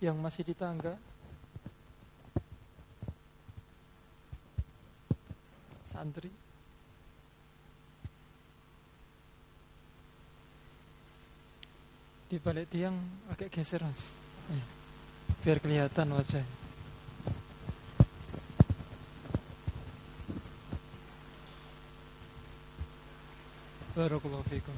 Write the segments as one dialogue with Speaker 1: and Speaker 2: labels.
Speaker 1: yang masih di tangga, santri, di balik tiang agak geser mas, biar kelihatan wajah. Barakallahu fikum.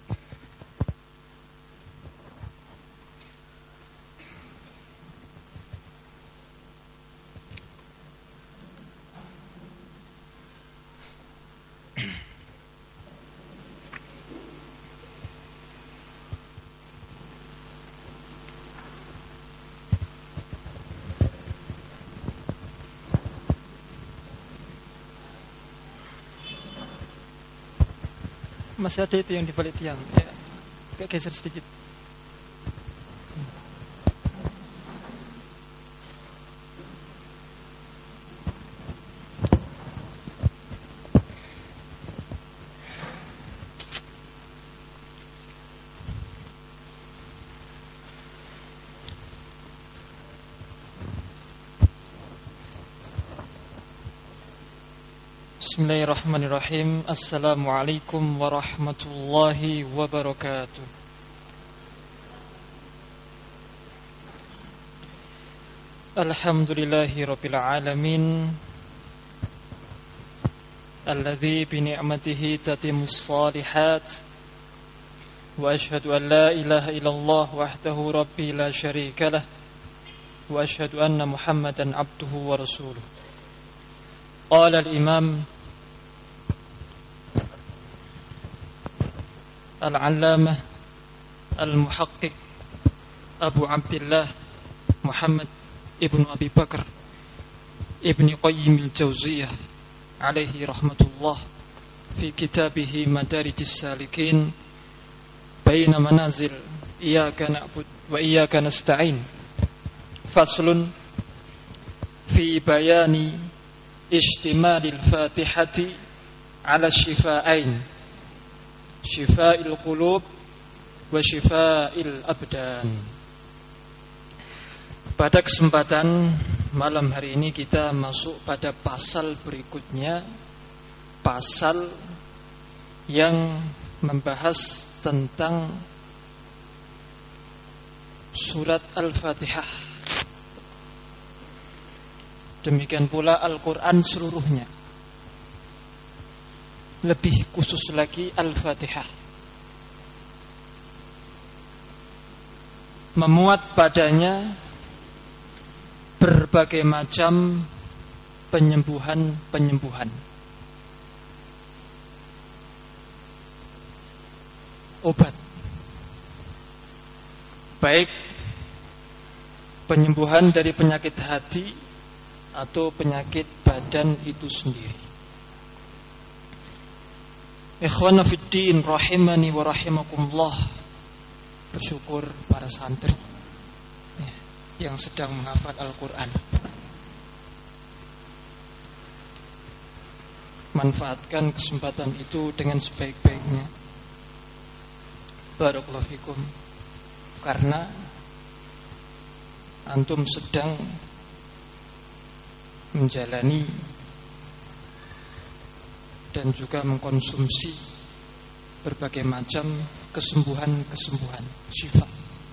Speaker 1: Masih ada itu yang di balik tiang, ya, agak geser sedikit. Bismillahirrahmanirrahim. Assalamualaikum warahmatullahi wabarakatuh. Alhamdulillahi rabbil alamin, alladzi bi ni'matihi tatimmus shalihat, wa ashhadu an la ilaha illallah wahdahu rabbi la syarikalah, wa ashhadu anna Muhammadan abduhu wa rasuluh. Qala al-imam al-allamah al-muhaqqiq Abu Abdillah Muhammad ibn Abi Bakar ibn Qayyim al-Jauziyah alaihi rahmatullah fi kitabih Madarijis Salikin baina manazil iyyaka na'budu wa iyyaka nasta'in, faslun fi bayani istimalil Fatihati ala syifa'ain, syifa'il qulub wa syifa'il abdan. Pada kesempatan malam hari ini kita masuk pada pasal berikutnya, pasal yang membahas tentang surat Al-Fatihah. Demikian pula Al-Quran seluruhnya, lebih khusus lagi Al-Fatihah, memuat padanya berbagai macam penyembuhan-penyembuhan, obat, baik penyembuhan dari penyakit hati atau penyakit badan itu sendiri. Ikhwana fiddin rahimani wa rahimakumullah, bersyukur para santri yang sedang menghafal Al-Quran. Manfaatkan kesempatan itu dengan sebaik-baiknya. Barakallahu fikum. Karena antum sedang menjalani dan juga mengkonsumsi berbagai macam kesembuhan-kesembuhan, syifa.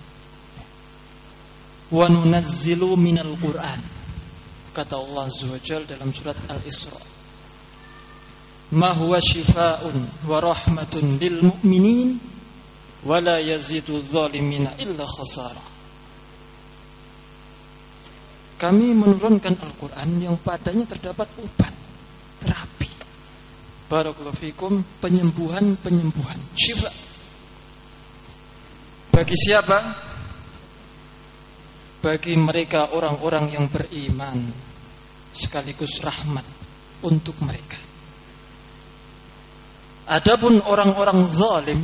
Speaker 1: Wa nunazzilu minal Qur'an, kata Allah Azza wa Jalla dalam surat Al-Isra, ma huwa syifaa'un wa rahmatun lil mu'minin wa la yazidu dzalimina illa khasara. Kami menurunkan Al-Quran yang padanya terdapat obat, terapi, barakallahu fikum, penyembuhan-penyembuhan, syifa. Bagi siapa? Bagi mereka orang-orang yang beriman, sekaligus rahmat untuk mereka. Adapun orang-orang zalim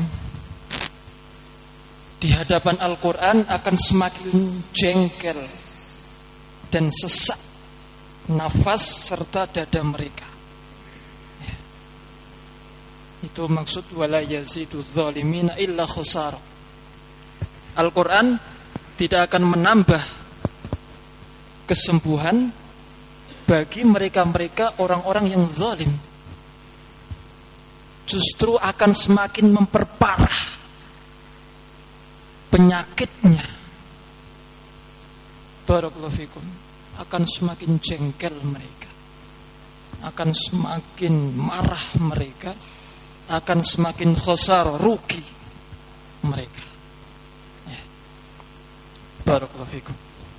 Speaker 1: di hadapan Al-Quran akan semakin jengkel dan sesak nafas serta dada mereka. Ya. Itu maksud wala yazidu dzalimina illa khusara. Al-Quran tidak akan menambah kesembuhan bagi mereka-mereka orang-orang yang zalim. Justru akan semakin memperparah penyakitnya. Barakallahu fikum. Akan semakin jengkel mereka, akan semakin marah mereka, akan semakin khasar, rugi mereka. Ya. Barakallahu fikum.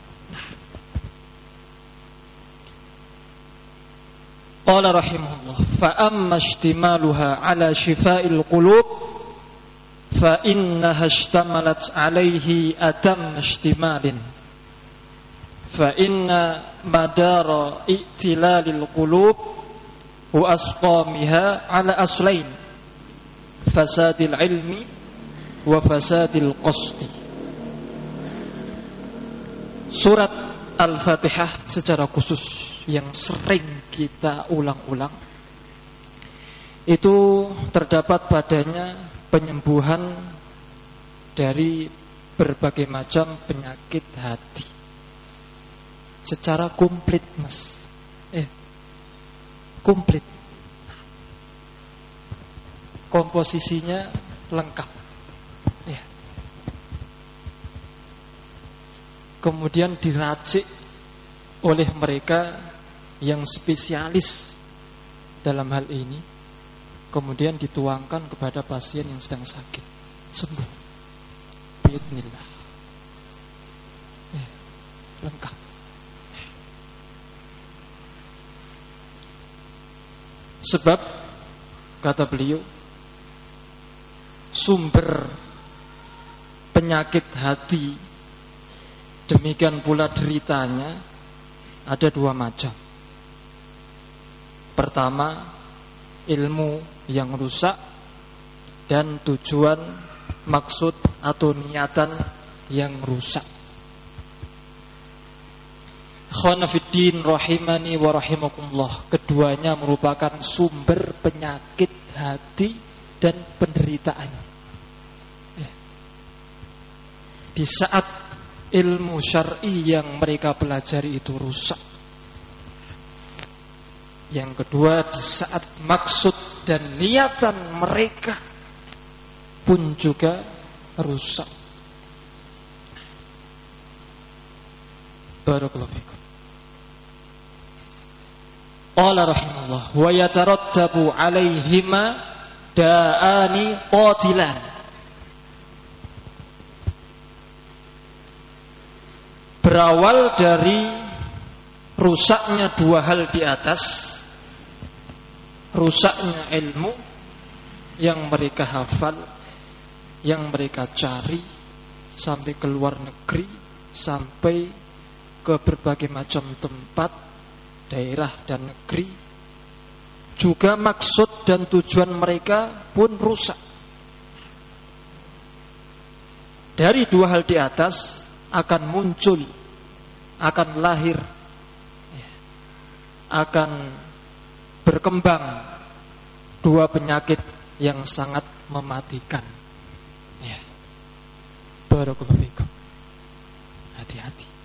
Speaker 1: Qala rahimahullah, fa amma ishtimaluha ala shifa'il qulub fa innaha ishtamalat alaihi atam ishtimalin. Fa inna madara i'tilalil qulub wa asqamiha ala aslain, fasadil ilmi wa fasadil qasdi. Surat Al-Fatihah secara khusus yang sering kita ulang-ulang, itu terdapat padanya penyembuhan dari berbagai macam penyakit hati secara komplit, Mas. Komplit. Komposisinya lengkap. Ya. Kemudian diracik oleh mereka yang spesialis dalam hal ini, kemudian dituangkan kepada pasien yang sedang sakit, sembuh biidznillah. Ya. Lengkap. Sebab kata beliau, sumber penyakit hati, demikian pula deritanya, ada dua macam. Pertama, ilmu yang rusak dan tujuan, maksud atau niatan yang rusak. Khanafiddin rahimani wa rahimakumullah, keduanya merupakan sumber penyakit hati dan penderitaan. Di saat ilmu syar'i yang mereka pelajari itu rusak. Yang kedua, di saat maksud dan niatan mereka pun juga rusak. Barakallahu fikum. Qala rahimahullah, wa yatarattabu alaihima da'ani qatilan. Berawal dari rusaknya dua hal di atas, rusaknya ilmu yang mereka hafal, yang mereka cari sampai ke luar negeri, sampai ke berbagai macam tempat, daerah dan negeri, juga maksud dan tujuan mereka pun rusak. Dari dua hal di atas akan muncul, akan lahir, akan berkembang dua penyakit yang sangat mematikan. Ya. Barakallahu fikum. Hati-hati.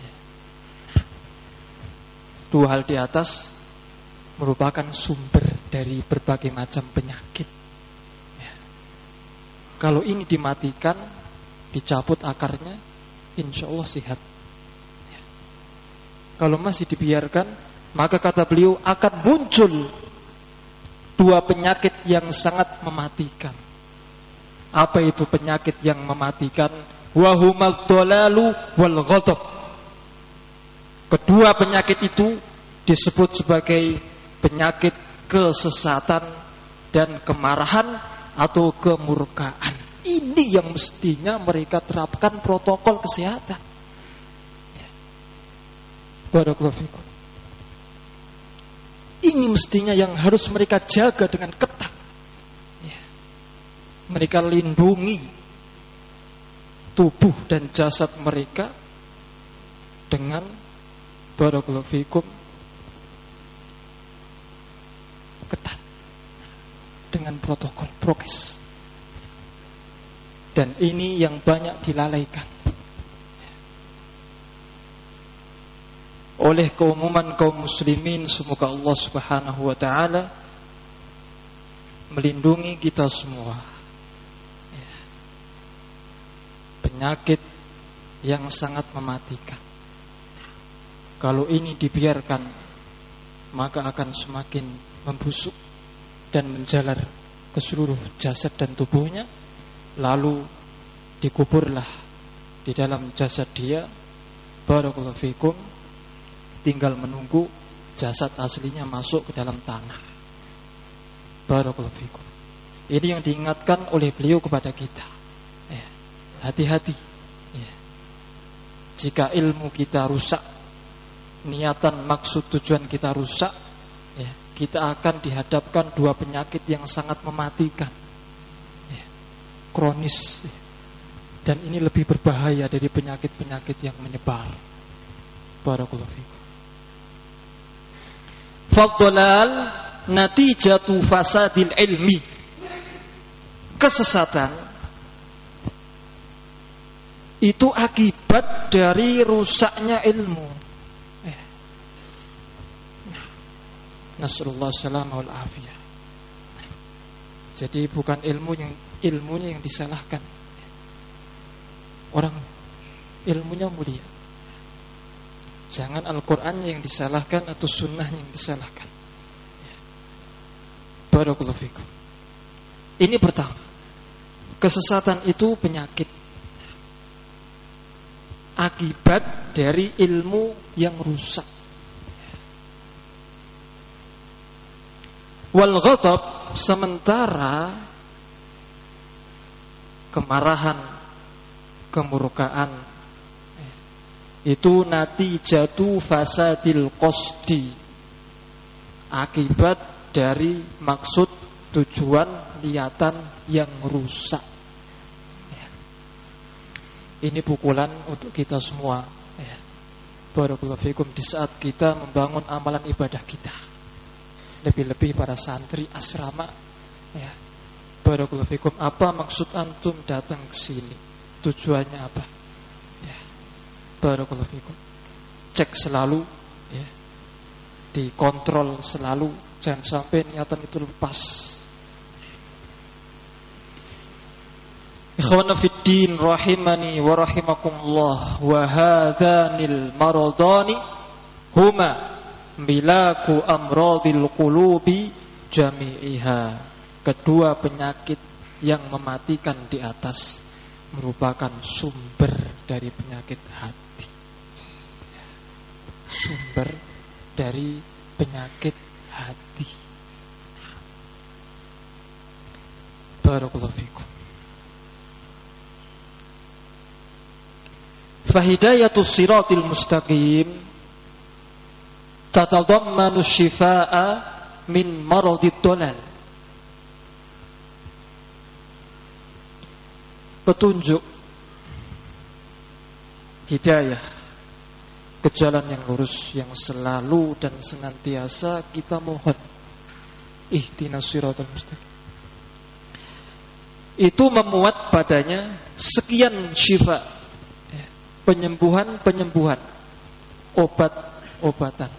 Speaker 1: Dua hal di atas merupakan sumber dari berbagai macam penyakit. Ya. Kalau ini dimatikan, dicabut akarnya, insya Allah sehat. Ya. Kalau masih dibiarkan, maka kata beliau akan muncul dua penyakit yang sangat mematikan. Apa itu penyakit yang mematikan? Wahumal dolalu wal ghadab. Kedua penyakit itu disebut sebagai penyakit kesesatan dan kemarahan atau kemurkaan. Ini yang mestinya mereka terapkan protokol kesehatan. Barakallahu fikum. Ini mestinya yang harus mereka jaga dengan ketat. Mereka lindungi tubuh dan jasad mereka dengan barakallahu fikum ketat, dengan protokol, prokes. Dan ini yang banyak dilalaikan. oleh keumuman kaum muslimin. Semoga Allah Subhanahu wa taala melindungi kita semua. Penyakit yang sangat mematikan, kalau ini dibiarkan, maka akan semakin membusuk dan menjalar ke seluruh jasad dan tubuhnya. Lalu dikuburlah di dalam jasad dia, barakallahu fikum, tinggal menunggu jasad aslinya masuk ke dalam tanah. Barakallahu fikum. Ini yang diingatkan oleh beliau kepada kita. Hati-hati. Jika ilmu kita rusak, niatan, maksud, tujuan kita rusak, kita akan dihadapkan dua penyakit yang sangat mematikan, kronis, dan ini lebih berbahaya dari penyakit-penyakit yang menyebar. Barakallahu fikum. Fadlal natijatu fasadil ilmi. Kesesatan itu akibat dari rusaknya ilmu. Nasallallahu salamah wal afiyah. Jadi bukan ilmunya yang disalahkan. Orang ilmunya mulia. Jangan Al-Qur'annya yang disalahkan atau sunnahnya yang disalahkan. Barakallahu fikum. Ini pertama. Kesesatan itu penyakit, akibat dari ilmu yang rusak. Wal ghadab, sementara kemarahan, kemurkaan, itu natijatu fasadil qasdi, akibat dari maksud, tujuan, niatan yang rusak. Ini pukulan untuk kita semua. Barakallahu fikum, di saat kita membangun amalan ibadah kita, lebih-lebih para santri asrama. Barakallahu fikum, apa maksud antum datang ke sini? Tujuannya apa? Barakallahu fikum. Cek selalu, dikontrol selalu, jangan sampai niatan itu lepas. Ikhwana fiddin rahimani wa rahimakumullah, wa hadhanil maradani huma milaku amradil qulubi jami'iha. Kedua penyakit yang mematikan di atas merupakan sumber dari penyakit hati. Sumber dari penyakit hati. Barakallahu fikum. Fahidayatus siratil mustaqim tatadammanu shifaa'a min maradid dhalal. Petunjuk, hidayah ke jalan yang lurus, yang selalu dan senantiasa kita mohon. Ihdinas siratal mustaqim. Itu memuat padanya sekian syifa, penyembuhan-penyembuhan, obat-obatan.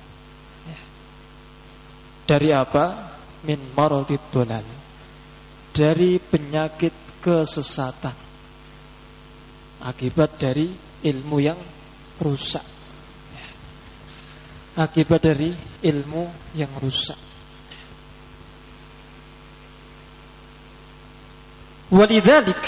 Speaker 1: Dari apa? Min maradid dhalal. Dari penyakit kesesatan, akibat dari ilmu yang rusak. Akibat dari ilmu yang rusak. Walidzalik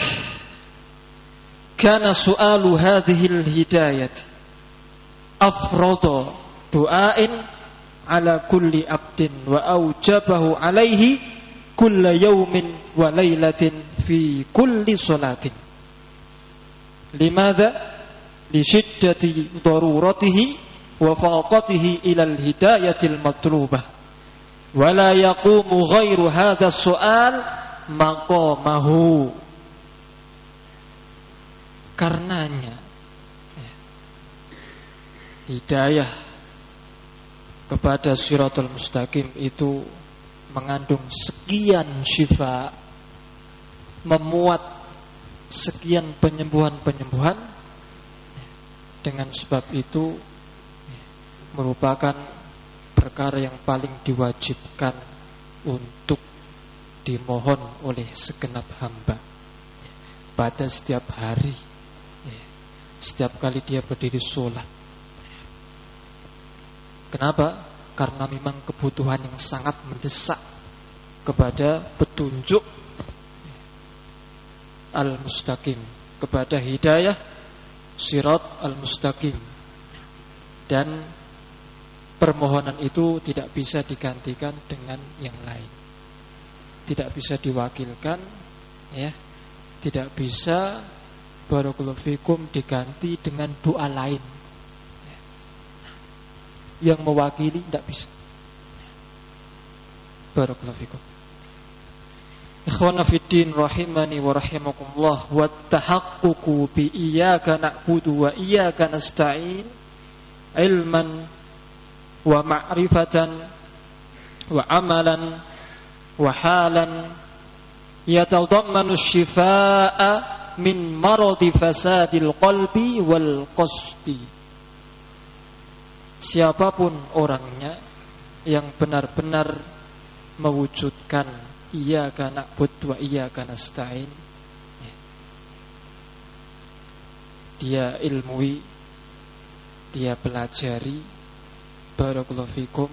Speaker 1: kana su'alu hadhil hidayah afrada du'ain ala kulli abdin wa aujabahu alaihi kulla yawmin wa laylatin fi kulli salatin. Limadha? Li syiddati daruratihi wa faqatihi ila al-hidayatil matlubah. Wa la yaqumu ghairu hadha as-su'al maqamahu. Karenanya hidayah kepada siratul mustaqim itu mengandung sekian syifa, memuat sekian penyembuhan-penyembuhan. Dengan sebab itu merupakan perkara yang paling diwajibkan untuk dimohon oleh segenap hamba pada setiap hari, setiap kali dia berdiri sholat. Kenapa? Karena memang kebutuhan yang sangat mendesak kepada petunjuk al-mustaqim, kepada hidayah sirat al-mustaqim. Dan permohonan itu tidak bisa digantikan dengan yang lain, tidak bisa diwakilkan, ya, tidak bisa barakallahu fikum diganti dengan doa lain yang mewakili, tidak bisa. Barakallahu fikum. Ikhwana fiddin rahimani wa rahimakumullah, wa tahaqququ bi iyyaka na'budu wa iyyaka nasta'in ilman wa ma'rifatan wa amalan wa halan yatadammanu syifaa'a min maradi fasadil qalbi wal qasdi. Siapapun orangnya yang benar-benar mewujudkan iyyaka na'budu wa iyyaka nasta'in, dia ilmui, dia pelajari, barakallahu fikum,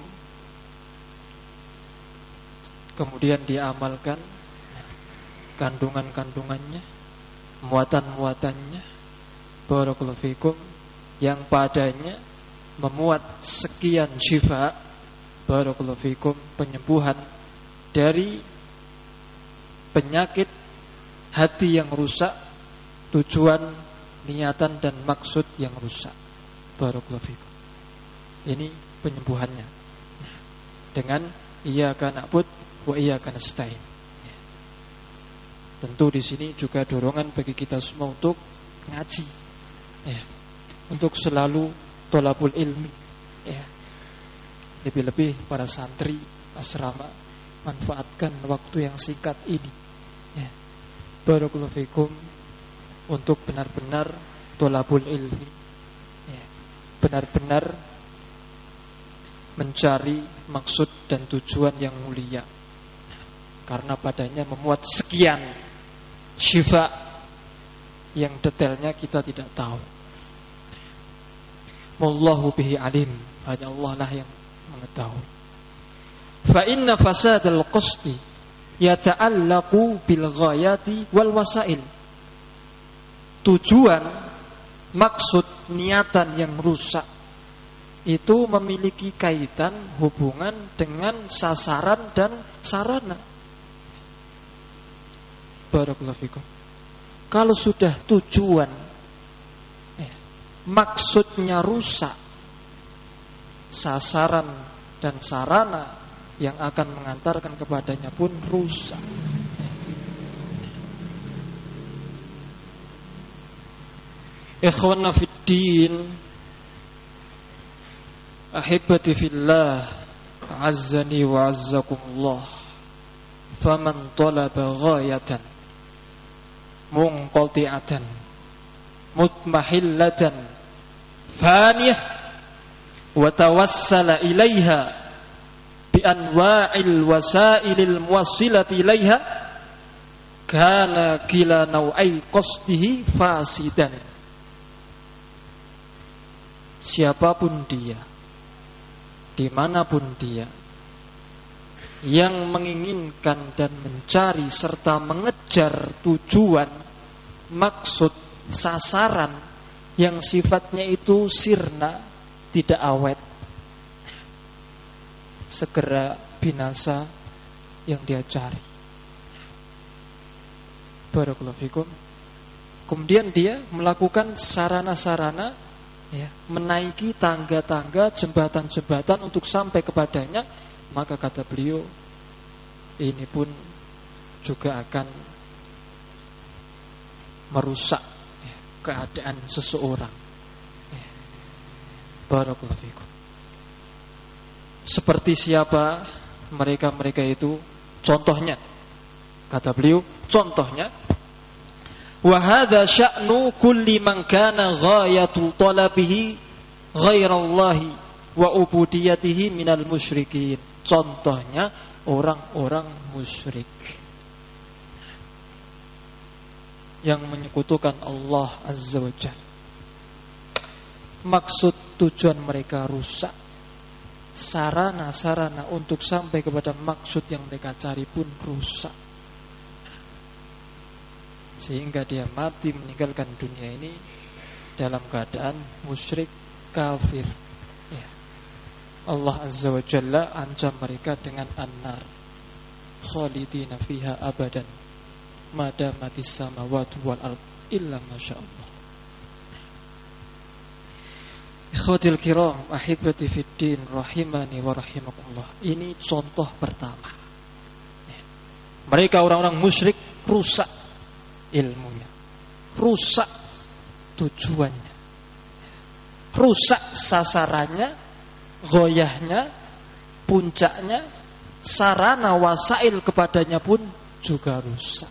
Speaker 1: kemudian dia amalkan kandungan-kandungannya, muatan-muatannya, barakallahu fikum, yang padanya memuat sekian syifa, barakallahu fikum, penyembuhan dari penyakit hati yang rusak, tujuan, niatan dan maksud yang rusak. Barakallahu fikum. Ini penyembuhannya dengan iyyaka na'budu wa iyyaka nasta'in. Tentu di sini juga dorongan bagi kita semua untuk ngaji, ya, untuk selalu thalabul ilmi, ya. Lebih-lebih para santri asrama, manfaatkan waktu yang singkat ini, ya, barakallahu fikum, untuk benar-benar thalabul ilmi, ya, benar-benar mencari maksud dan tujuan yang mulia, karena padanya memuat sekian syifa yang detailnya kita tidak tahu. Wallahu bihi alim, hanya Allah lah yang mengetahui. Fa inna fasadal qasdi yata'allaqu bil ghayati wal wasail. Tujuan, maksud, niatan yang rusak itu memiliki kaitan, hubungan dengan sasaran dan sarana. Barakallahu fikum. Kalau sudah tujuan, maksudnya rusak, sasaran dan sarana yang akan mengantarkan kepadanya pun rusak. Ikhwana fiddin, ahibati fillah, azzani wa azzakumullah. Faman talaba ghayatan munqati'atan mutmahillatan faniyah wa tawassala ilaiha bi anwa'il wasailil muwassilati ilaiha kana kila nau'ai qasdihi fasidan. Siapapun dia, dimanapun dia, yang menginginkan dan mencari serta mengejar tujuan, maksud, sasaran yang sifatnya itu sirna, tidak awet, segera binasa yang dia cari. Barakallahu fikum. Kemudian dia melakukan sarana-sarana, ya, menaiki tangga-tangga, jembatan-jembatan untuk sampai kepadanya. Maka kata beliau, ini pun juga akan merusak, ya, keadaan seseorang. Barakallahu fikum. Seperti siapa mereka-mereka itu? Contohnya, kata beliau, contohnya, wa hadza sya'nu kulli man kana ghayatu talabihi ghairallahi wa ubudiyatihi minal musyrikin. Contohnya orang-orang musyrik yang menyekutukan Allah Azza wa Jalla. Maksud tujuan mereka rusak. Sarana-sarana untuk sampai kepada maksud yang mereka cari pun rusak. Sehingga dia mati meninggalkan dunia ini dalam keadaan musyrik kafir. Ya. Allah Azza wa Jalla ancam mereka dengan an-nar, khalidina fiha abadan, madamatis samawati wal ard illa masyaallah. Ikhwatil kiram, ahibati fiddin, rahimani wa rahimakumullah. Ini contoh pertama. Mereka orang-orang musyrik rusak ilmunya, rusak tujuannya, rusak sasarannya, goyahnya, puncaknya, sarana wasail kepadanya pun juga rusak.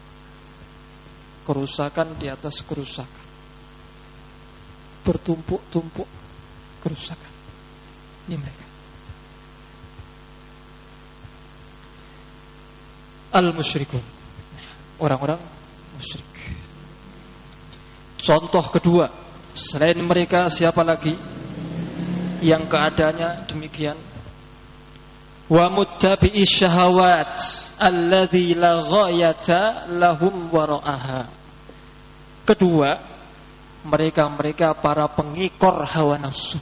Speaker 1: Kerusakan di atas kerusakan, bertumpuk-tumpuk kerusakan. Ini mereka al-musyrikun, orang-orang musyrik. Contoh kedua, selain mereka siapa lagi yang keadaannya demikian? Wa muttabi'i syahawat alladzi la ghayata lahum wara'aha. Kedua, mereka para pengikor hawa nafsu,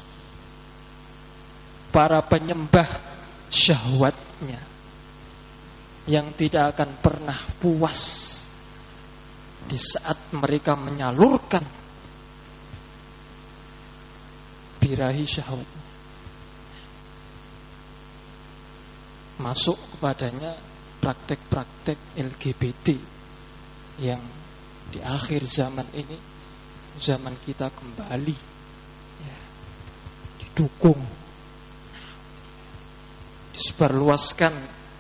Speaker 1: para penyembah syahwatnya, yang tidak akan pernah puas di saat mereka menyalurkan birahi syahwat. Masuk kepadanya praktek-praktek LGBT yang di akhir zaman ini, zaman kita kembali ya, didukung, disebarluaskan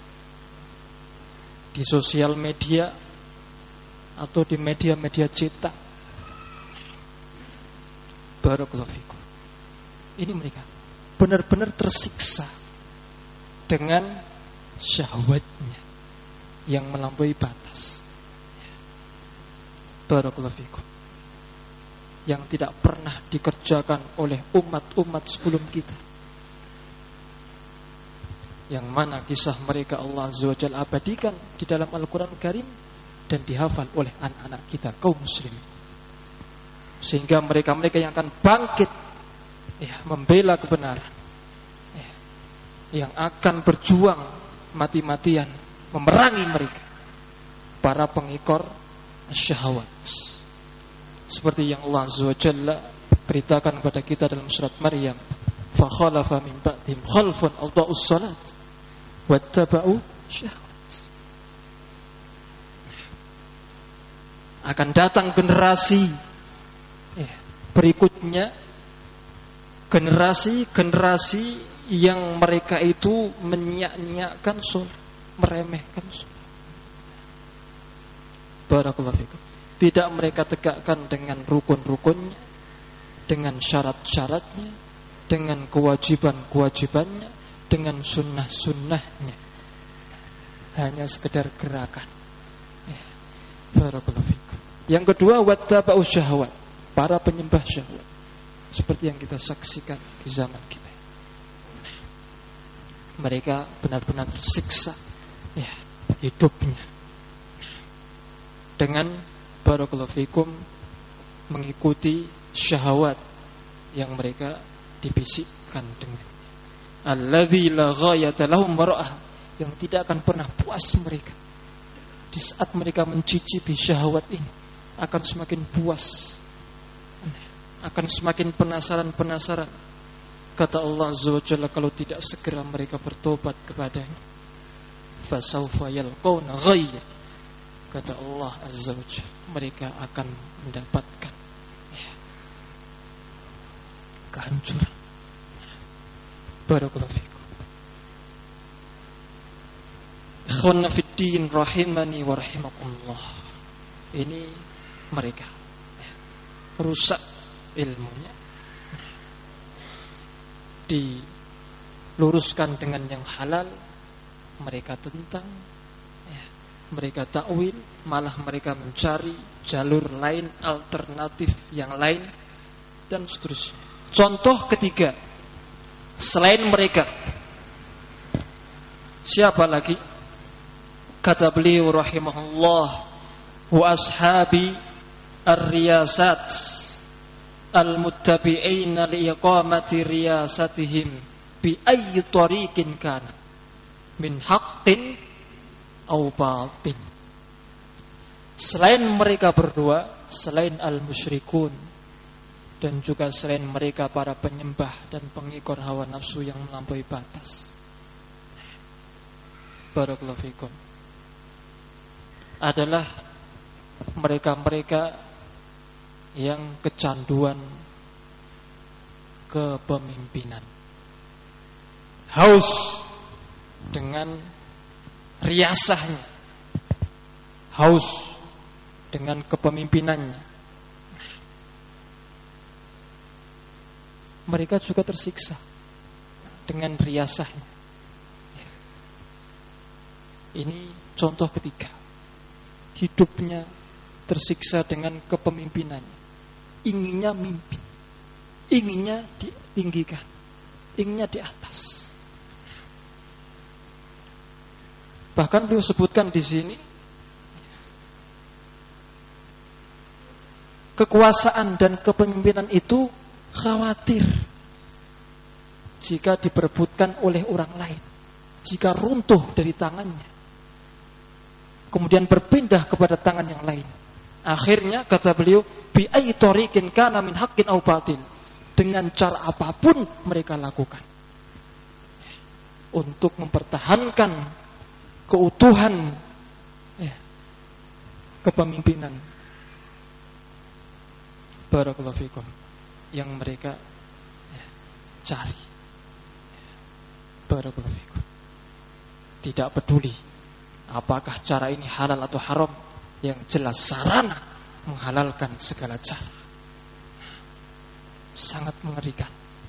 Speaker 1: di sosial media atau di media-media cetak. Barakallahu fikum. Ini mereka benar-benar tersiksa dengan syahwatnya yang melampaui batas. Barakallahu fikum. Yang tidak pernah dikerjakan oleh umat-umat sebelum kita, yang mana kisah mereka Allah Azza wa Jalla abadikan di dalam Al-Quran Karim dan dihafal oleh anak-anak kita kaum muslim. Sehingga mereka-mereka yang akan bangkit ya, membela kebenaran ya, yang akan berjuang mati-matian memerangi mereka, para pengikor syahwat. Seperti yang Allah Azza wa Jalla beritakan kepada kita dalam surat Maryam, fa khalafa min ba'dihim khalfun adha'us salat wattaba'u syahwat. Akan datang generasi berikutnya, generasi yang mereka itu menyak-nyakkan sholat, meremehkan sholat. Barakallahu fikum. Tidak mereka tegakkan dengan rukun-rukunnya, dengan syarat-syaratnya, dengan kewajiban-kewajibannya, dengan sunnah-sunnahnya. Hanya sekedar gerakan. Barakallahu fikum. Yang kedua, wattaba'u syahwat, para penyembah syahwat, seperti yang kita saksikan di zaman kita. Mereka benar-benar tersiksa ya, hidupnya dengan barakallahu fikum mengikuti syahwat yang mereka dibisikkan dengan alladzi la ghayata lahum wara'ah, yang tidak akan pernah puas mereka. Di saat mereka mencicipi syahwat ini, akan semakin puas, akan semakin penasaran. Kata Allah Azza wa Jalla, kalau tidak segera mereka bertobat kepadanya, fasawfa yalqawna ghayya. Kata Allah Azza wa Jalla, mereka akan mendapatkan kehancuran. Barakallahu fikum. Ikhwana fiddin, rahimani wa rahimakumullah. Ini mereka rusak ilmunya, diluruskan dengan yang halal, mereka tentang, mereka takwil, malah mereka mencari jalur lain, alternatif yang lain, dan seterusnya. Contoh ketiga, selain mereka, siapa lagi? Kata beliau rahimahullah, wa ashabi ar-riyasat al-muttabi'ina liiqamati riyasatihim bi ayyi tariqin kana min haqqin aw batin. Selain mereka berdua, selain al-musyrikun, dan juga selain mereka para penyembah dan pengikut hawa nafsu yang melampaui batas. Barakallahu fikum. Adalah mereka-mereka yang kecanduan kepemimpinan, haus dengan riasahnya, haus dengan kepemimpinannya. Mereka juga tersiksa dengan riasahnya. Ini contoh ketiga. Hidupnya tersiksa dengan kepemimpinannya. Inginnya mimpin, inginnya ditinggikan, inginnya di atas. Bahkan beliau sebutkan di sini, kekuasaan dan kepemimpinan itu khawatir jika diperebutkan oleh orang lain, jika runtuh dari tangannya, kemudian berpindah kepada tangan yang lain. Akhirnya kata beliau, bi ayyi tariqin kana min haqqin aw batil, dengan cara apapun mereka lakukan untuk mempertahankan keutuhan kepemimpinan, barakallahu fikum, yang mereka cari. Barakallahu fikum. Tidak peduli apakah cara ini halal atau haram, yang jelas sarana menghalalkan segala cara. Sangat mengerikan.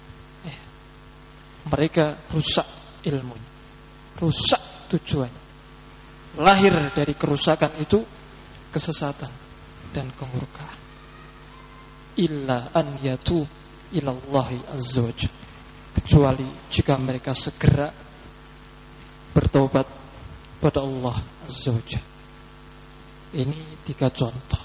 Speaker 1: Mereka rusak ilmunya, rusak tujuannya. Lahir dari kerusakan itu kesesatan dan kemurkaan. Illa an yatub ilallahi azza wa jalla, kecuali jika mereka segera bertobat pada Allah azza wa jalla. Ini 3 contoh.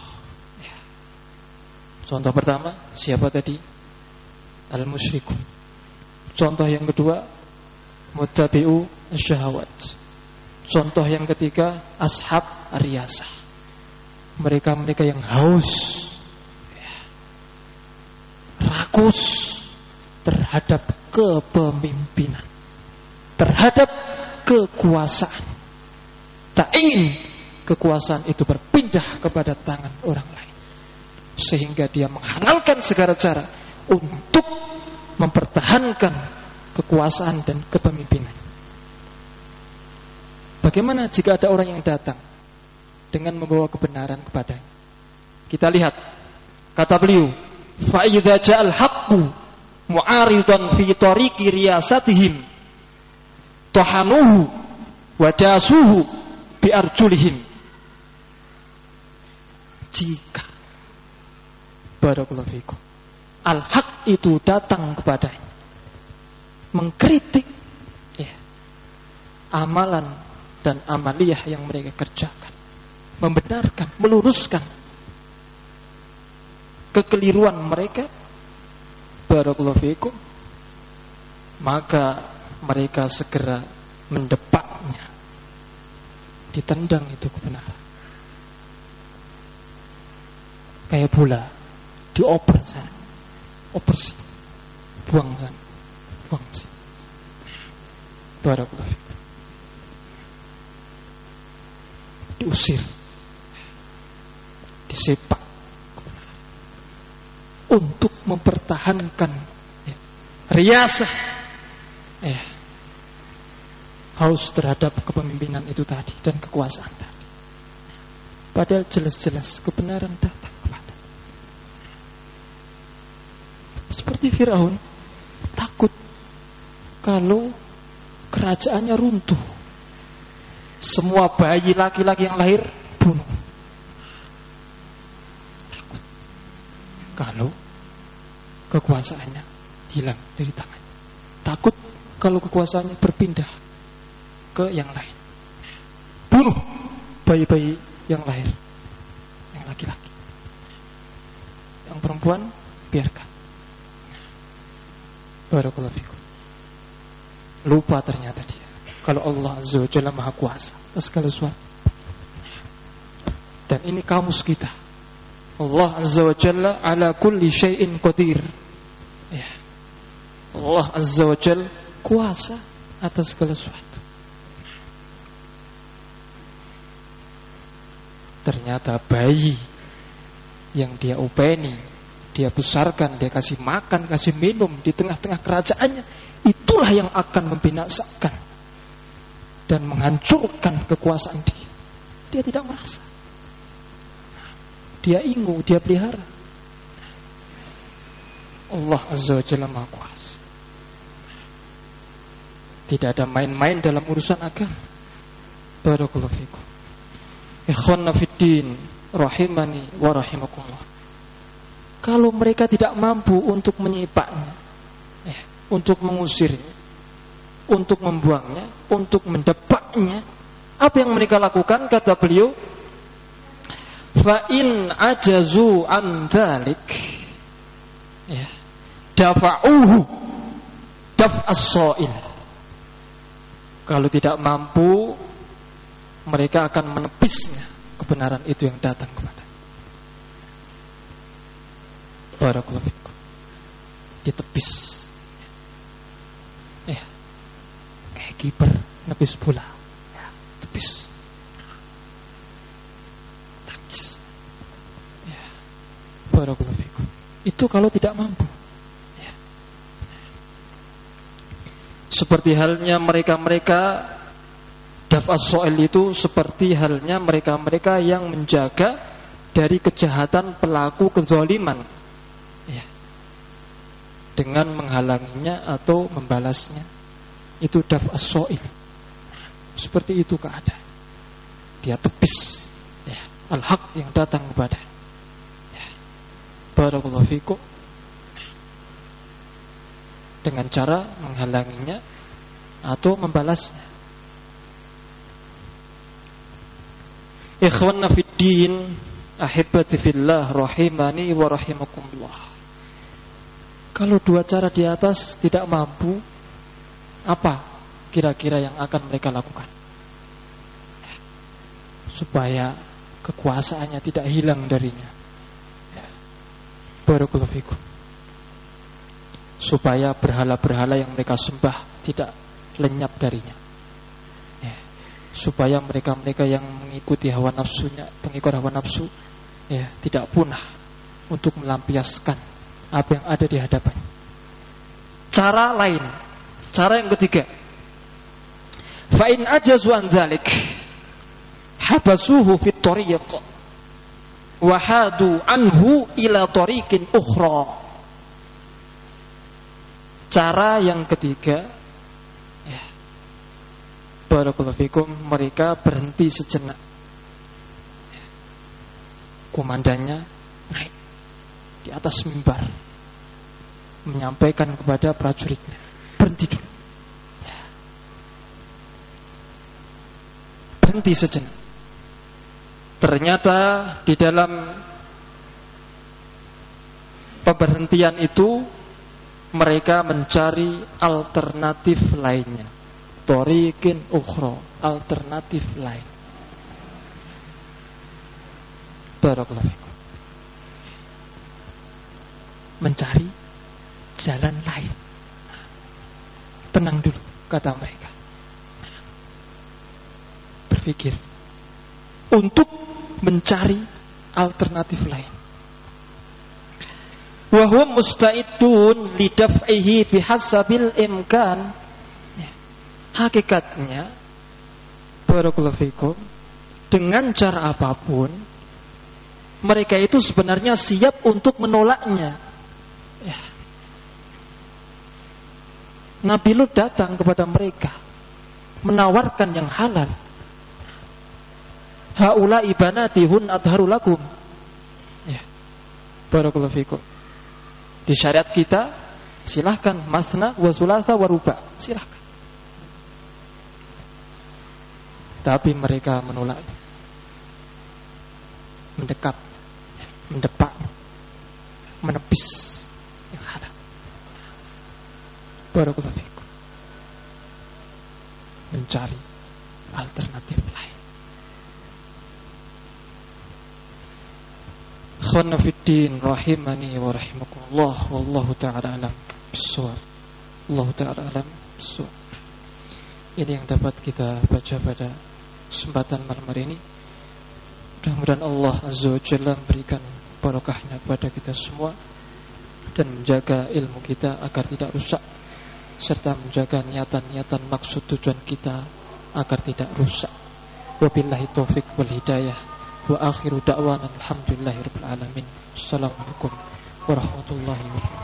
Speaker 1: Contoh pertama, siapa tadi? Al-musyrikun. Contoh yang kedua, muttabi'u syahawat. Contoh yang ketiga, ashab ar-riyasah. Mereka-mereka yang haus, rakus terhadap kepemimpinan, terhadap kekuasaan. Tak ingin kekuasaan itu berpindah kepada tangan orang lain, sehingga dia menghalalkan segala cara untuk mempertahankan kekuasaan dan kepemimpinan. Bagaimana jika ada orang yang datang dengan membawa kebenaran kepadanya? Kita lihat, kata beliau, fa idza ja'al haqqu mu'aridan fi tariqi riyasatihim tahanuhu wa dasuhu bi arjulihim. Jika barakallahu fikum al-haq itu datang kepadanya, mengkritik amalan dan amaliyah yang mereka kerjakan, membenarkan, meluruskan kekeliruan mereka, barakallahu fikum, maka mereka segera mendepaknya, ditendang itu kebenaran. Kayak bola, dioper sana, oper sini, buang sana, buang sini. Barakallahu fikum. Diusir, disepak untuk mempertahankan riyasah, haus terhadap kepemimpinan itu tadi dan kekuasaan tadi. Padahal jelas-jelas kebenaran datang kepada. Seperti Firaun takut
Speaker 2: kalau kerajaannya runtuh, semua bayi laki-laki yang lahir bunuh. Takut kalau kekuasaannya hilang dari tangannya. Takut kalau kekuasaannya berpindah ke yang lain. Bunuh bayi-bayi yang lahir, yang laki-laki. Yang perempuan biarkan. Barakallahu fikum. Lupa ternyata dia kalau Allah Azza wa Jalla Maha Kuasa atas segala sesuatu. Dan ini kamus kita. Allah Azza wa Jalla ala kulli syai'in qadir. Ya. Allah Azza wa Jalla kuasa atas segala sesuatu. Ternyata bayi yang dia openi, dia besarkan, dia kasih makan, kasih minum di tengah-tengah kerajaannya, itulah yang akan membinasakan dan menghancurkan kekuasaan dia. Dia tidak merasa. Dia ingu, dia pelihara. Allah Azza wa Jalla Maha Kuasa. Tidak ada main-main dalam urusan agama. Barakallahu fikum. Ikhwanna fiddin rahimani wa rahimakumullah. Kalau mereka tidak mampu untuk menyipaknya, untuk mengusirnya, untuk membuangnya, untuk mendebaknya, apa yang mereka lakukan? Kata beliau, fa in ajazu an dzalik, dafa'uhu daf'as sha'il. Kalau tidak mampu, mereka akan menepisnya kebenaran itu yang datang kepada. Barakallahu fikum. Ditepis. Kayak kiper nepis bola. Tepis. Takis. Barakallahu fikum. Itu kalau tidak mampu. Seperti halnya mereka-mereka daf'as so'il itu seperti halnya mereka-mereka yang menjaga dari kejahatan pelaku kezaliman, dengan menghalanginya atau membalasnya. Itu daf'as so'il. Seperti itu keadaan. Dia tepis al-haq yang datang kepada. Barakallahu fikum. Dengan cara menghalanginya atau membalasnya. Ikhwanna fiddin, ahibati fillah, rahimani wa rahimakumullah. Kalau dua cara di atas tidak mampu, apa kira-kira yang akan mereka lakukan supaya kekuasaannya tidak hilang darinya? Barakallahu fikum. Supaya berhala-berhala yang mereka sembah tidak lenyap darinya. Supaya mereka-mereka yang mengikuti hawa nafsunya, pengikut hawa nafsu, tidak punah untuk melampiaskan apa yang ada di hadapan. Cara lain, cara yang ketiga, fa in ajazu an dzalik habasuhu fit tariq wa hadu anhu ila tariqin ukhra. Cara yang ketiga, barakallahu fikum, mereka berhenti sejenak. Komandannya naik di atas mimbar, menyampaikan kepada prajuritnya, berhenti dulu. Berhenti sejenak. Ternyata di dalam pemberhentian itu mereka mencari alternatif lainnya. Torikin ukhra, alternatif lain. Barakallahu fikum. Mencari jalan lain. Tenang dulu, kata mereka. Berpikir untuk mencari alternatif lain. Wa hum musta'idun lidaf'ihi bihasabil imkan. Hakikatnya, barakallahu fikum, dengan cara apapun mereka itu sebenarnya siap untuk menolaknya. Nabi Lut datang kepada mereka menawarkan yang halal. Haula ibanatihun adharu lakum. Ya. Barakallahu fikum. Di syariat kita silahkan masna wa sulasa wa ruba, silahkan. Tapi mereka menolak, mendekat, mendepak, menepis yang halal. Barakallahu fikum. Mencari alternatif lain. Khana fiddin rahimani wa rahimakumullah, wallahu ta'ala alam bissawab. Wallahu ta'ala alam bissawab. Ini yang dapat kita baca pada kesempatan malam hari ini. Mudah-mudahan Allah Azza wa Jalla memberikan barokahnya kepada kita semua dan menjaga ilmu kita agar tidak rusak, serta menjaga niatan-niatan maksud tujuan kita agar tidak rusak. Wabillahi taufiq wal hidayah. Wa akhiru da'wana alhamdulillahirabbil alamin. Assalamualaikum warahmatullahi wabarakatuh.